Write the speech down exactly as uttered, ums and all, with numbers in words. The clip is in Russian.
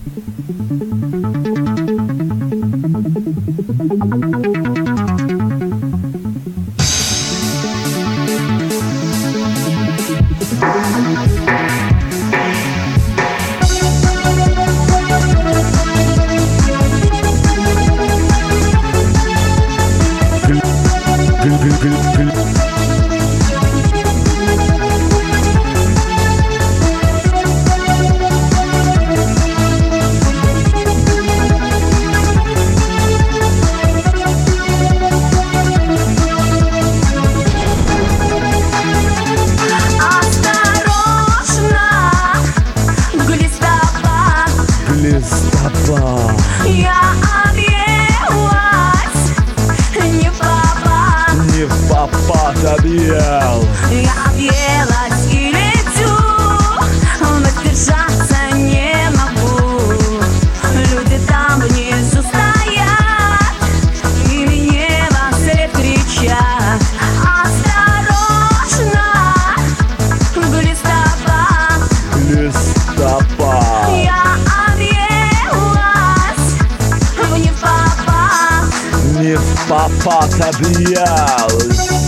Я объелась, не в попад, не в попад объел. я объелась и лечу, воздержаться не могу. Люди там внизу стоят и мне во вслед кричат: осторожно, глистопад, Листопад. я Не в попад объелась.